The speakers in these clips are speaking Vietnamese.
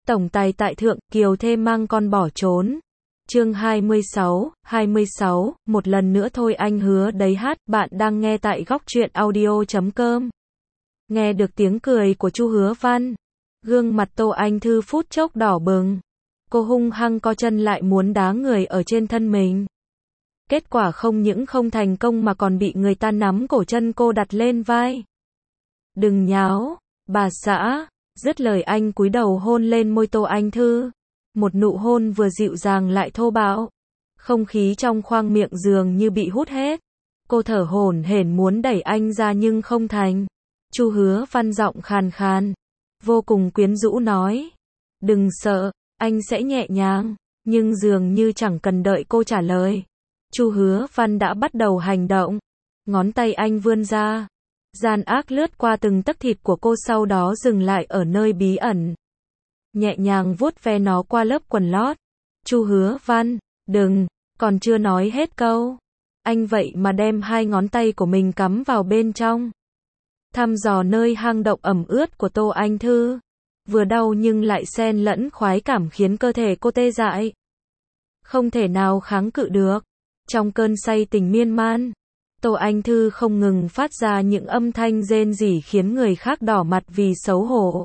Tổng tài tại thượng, Kiều thê mang con bỏ trốn. Chương 26, một lần nữa thôi anh hứa đấy hát, bạn đang nghe tại góc truyện audio.com. Nghe được tiếng cười của Chu Hứa Văn, gương mặt Tô Anh Thư phút chốc đỏ bừng. Cô hung hăng co chân lại muốn đá người ở trên thân mình. Kết quả không những không thành công mà còn bị người ta nắm cổ chân cô đặt lên vai. Đừng nháo, bà xã. Dứt lời anh cúi đầu hôn lên môi Tô Anh Thư. Một nụ hôn vừa dịu dàng lại thô bạo. Không khí trong khoang miệng dường như bị hút hết. Cô thở hổn hển muốn đẩy anh ra nhưng không thành. Chu Hứa Văn giọng khàn khàn, vô cùng quyến rũ nói. Đừng sợ, anh sẽ nhẹ nhàng. Nhưng dường như chẳng cần đợi cô trả lời. Chu Hứa Văn đã bắt đầu hành động. Ngón tay anh vươn ra. Gian ác lướt qua từng tấc thịt của cô, sau đó dừng lại ở nơi bí ẩn. Nhẹ nhàng vuốt ve nó qua lớp quần lót. Chu Hứa Văn, đừng, còn chưa nói hết câu. Anh vậy mà đem hai ngón tay của mình cắm vào bên trong. Thăm dò nơi hang động ẩm ướt của Tô Anh Thư. Vừa đau nhưng lại xen lẫn khoái cảm khiến cơ thể cô tê dại. Không thể nào kháng cự được. Trong cơn say tình miên man, Tô Anh Thư không ngừng phát ra những âm thanh rên rỉ khiến người khác đỏ mặt vì xấu hổ.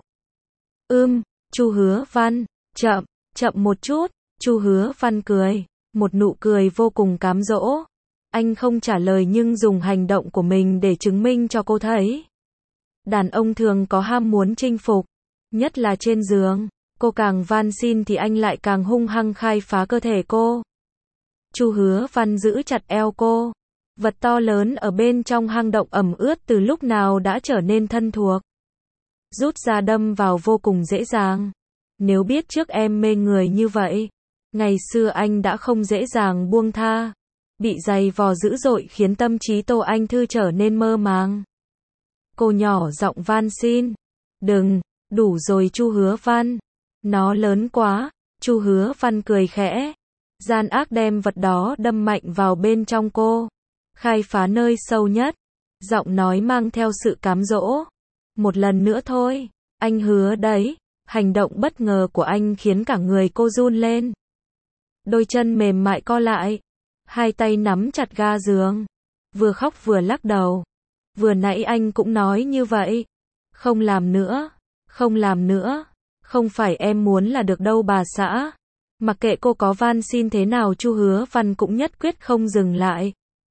Chu Hứa Văn, chậm một chút. Chu Hứa Văn cười, một nụ cười vô cùng cám dỗ. Anh không trả lời nhưng dùng hành động của mình để chứng minh cho cô thấy. Đàn ông thường có ham muốn chinh phục, nhất là trên giường. Cô càng van xin thì anh lại càng hung hăng khai phá cơ thể cô. Chu Hứa Văn giữ chặt eo cô. Vật to lớn ở bên trong hang động ẩm ướt từ lúc nào đã trở nên thân thuộc. Rút ra đâm vào vô cùng dễ dàng. Nếu biết trước em mê người như vậy, ngày xưa anh đã không dễ dàng buông tha. Bị giày vò dữ dội khiến tâm trí Tô Anh Thư trở nên mơ màng. Cô nhỏ giọng van xin. Đừng, đủ rồi Chu Hứa Văn. Nó lớn quá. Chu Hứa Văn cười khẽ. Gian ác đem vật đó đâm mạnh vào bên trong cô. Khai phá nơi sâu nhất. Giọng nói mang theo sự cám dỗ. Một lần nữa thôi, anh hứa đấy. Hành động bất ngờ của anh khiến cả người cô run lên. Đôi chân mềm mại co lại. Hai tay nắm chặt ga giường. Vừa khóc vừa lắc đầu. Vừa nãy anh cũng nói như vậy. Không làm nữa. Không làm nữa. Không phải em muốn là được đâu bà xã. Mặc kệ cô có van xin thế nào Chu Hứa Văn cũng nhất quyết không dừng lại.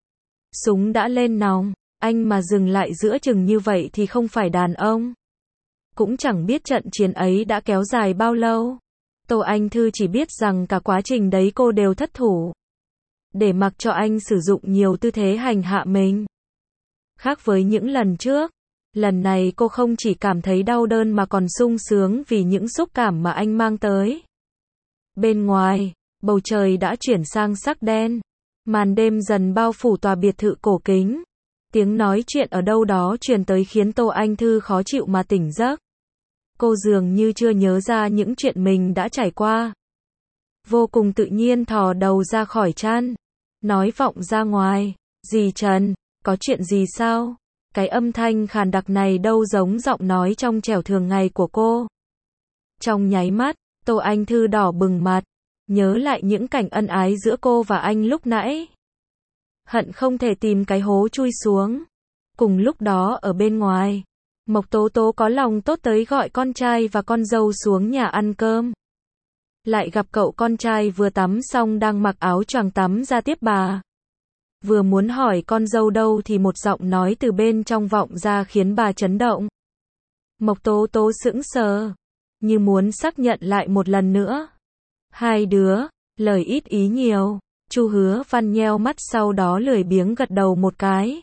Súng đã lên nòng, anh mà dừng lại giữa chừng như vậy thì không phải đàn ông. Cũng chẳng biết trận chiến ấy đã kéo dài bao lâu. Tô Anh Thư chỉ biết rằng cả quá trình đấy cô đều thất thủ. Để mặc cho anh sử dụng nhiều tư thế hành hạ mình. Khác với những lần trước, lần này cô không chỉ cảm thấy đau đớn mà còn sung sướng vì những xúc cảm mà anh mang tới. Bên ngoài, bầu trời đã chuyển sang sắc đen. Màn đêm dần bao phủ tòa biệt thự cổ kính. Tiếng nói chuyện ở đâu đó truyền tới khiến Tô Anh Thư khó chịu mà tỉnh giấc. Cô dường như chưa nhớ ra những chuyện mình đã trải qua. Vô cùng tự nhiên thò đầu ra khỏi chăn. Nói vọng ra ngoài. Dì Trần, có chuyện gì sao? Cái âm thanh khàn đặc này đâu giống giọng nói trong trẻo thường ngày của cô. Trong nháy mắt, Tô Anh Thư đỏ bừng mặt. Nhớ lại những cảnh ân ái giữa cô và anh lúc nãy. Hận không thể tìm cái hố chui xuống. Cùng lúc đó ở bên ngoài, Mộc Tố Tố có lòng tốt tới gọi con trai và con dâu xuống nhà ăn cơm. Lại gặp cậu con trai vừa tắm xong đang mặc áo choàng tắm ra tiếp bà. Vừa muốn hỏi con dâu đâu thì một giọng nói từ bên trong vọng ra khiến bà chấn động. Mộc Tố Tố sững sờ, như muốn xác nhận lại một lần nữa. Hai đứa, lời ít ý nhiều. Chu Hứa Văn nheo mắt sau đó lười biếng gật đầu một cái.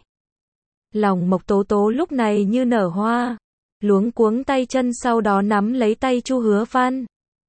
Lòng Mộc Tố Tố lúc này như nở hoa. Luống cuống tay chân sau đó nắm lấy tay Chu Hứa Văn.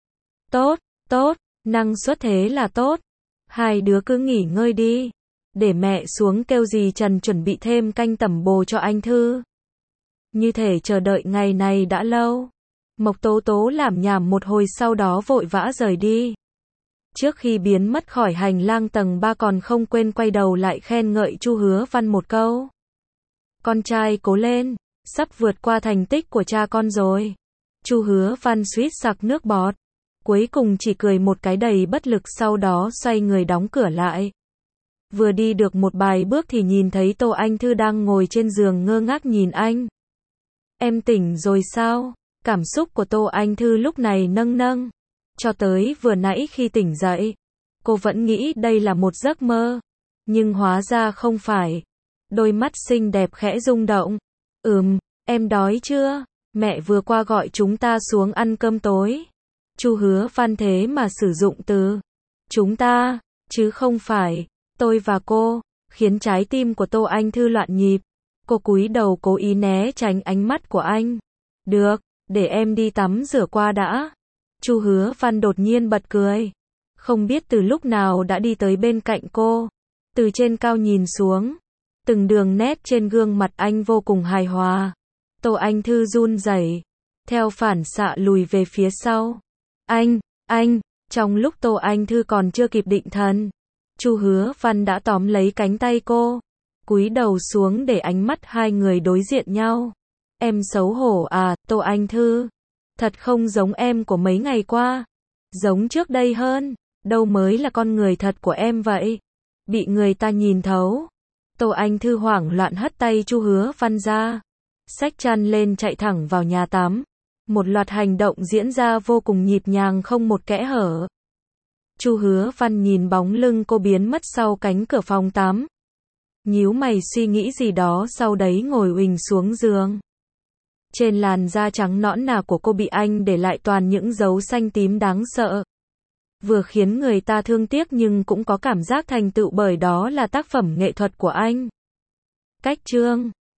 Tốt, năng suất thế là tốt. Hai đứa cứ nghỉ ngơi đi. Để mẹ xuống kêu dì Trần chuẩn bị thêm canh tẩm bồ cho anh Thư. Như thể chờ đợi ngày này đã lâu. Mộc Tố Tố lảm nhảm một hồi sau đó vội vã rời đi. Trước khi biến mất khỏi hành lang tầng 3 còn không quên quay đầu lại khen ngợi Chu Hứa Văn một câu. Con trai cố lên, sắp vượt qua thành tích của cha con rồi. Chu Hứa Văn suýt sặc nước bọt. Cuối cùng chỉ cười một cái đầy bất lực, sau đó xoay người đóng cửa lại. Vừa đi được một vài bước thì nhìn thấy Tô Anh Thư đang ngồi trên giường ngơ ngác nhìn anh. Em tỉnh rồi sao? Cảm xúc của Tô Anh Thư lúc này nâng nâng. Cho tới vừa nãy khi tỉnh dậy, cô vẫn nghĩ đây là một giấc mơ. Nhưng hóa ra không phải. Đôi mắt xinh đẹp khẽ rung động. Em đói chưa? Mẹ vừa qua gọi chúng ta xuống ăn cơm tối. Chu Hứa Văn thế mà sử dụng từ chúng ta, chứ không phải tôi và cô, khiến trái tim của Tô Anh Thư loạn nhịp. Cô cúi đầu cố ý né tránh ánh mắt của anh. Được, để em đi tắm rửa qua đã. Chu Hứa Văn đột nhiên bật cười. Không biết từ lúc nào đã đi tới bên cạnh cô. Từ trên cao nhìn xuống, từng đường nét trên gương mặt anh vô cùng hài hòa. Tô Anh Thư run rẩy, theo phản xạ lùi về phía sau. Anh, trong lúc Tô Anh Thư còn chưa kịp định thần, Chu Hứa Văn đã tóm lấy cánh tay cô, cúi đầu xuống để ánh mắt hai người đối diện nhau. Em xấu hổ à, Tô Anh Thư? Thật không giống em của mấy ngày qua. Giống trước đây hơn. Đâu mới là con người thật của em vậy? Bị người ta nhìn thấu. Tô Anh Thư hoảng loạn hất tay Chu Hứa Văn ra. Xách chăn lên chạy thẳng vào nhà tắm. Một loạt hành động diễn ra vô cùng nhịp nhàng không một kẽ hở. Chu Hứa Văn nhìn bóng lưng cô biến mất sau cánh cửa phòng tắm. Nhíu mày suy nghĩ gì đó, sau đấy ngồi uỳnh xuống giường. Trên làn da trắng nõn nà của cô bị anh để lại toàn những dấu xanh tím đáng sợ. Vừa khiến người ta thương tiếc nhưng cũng có cảm giác thành tựu bởi đó là tác phẩm nghệ thuật của anh. Cách chương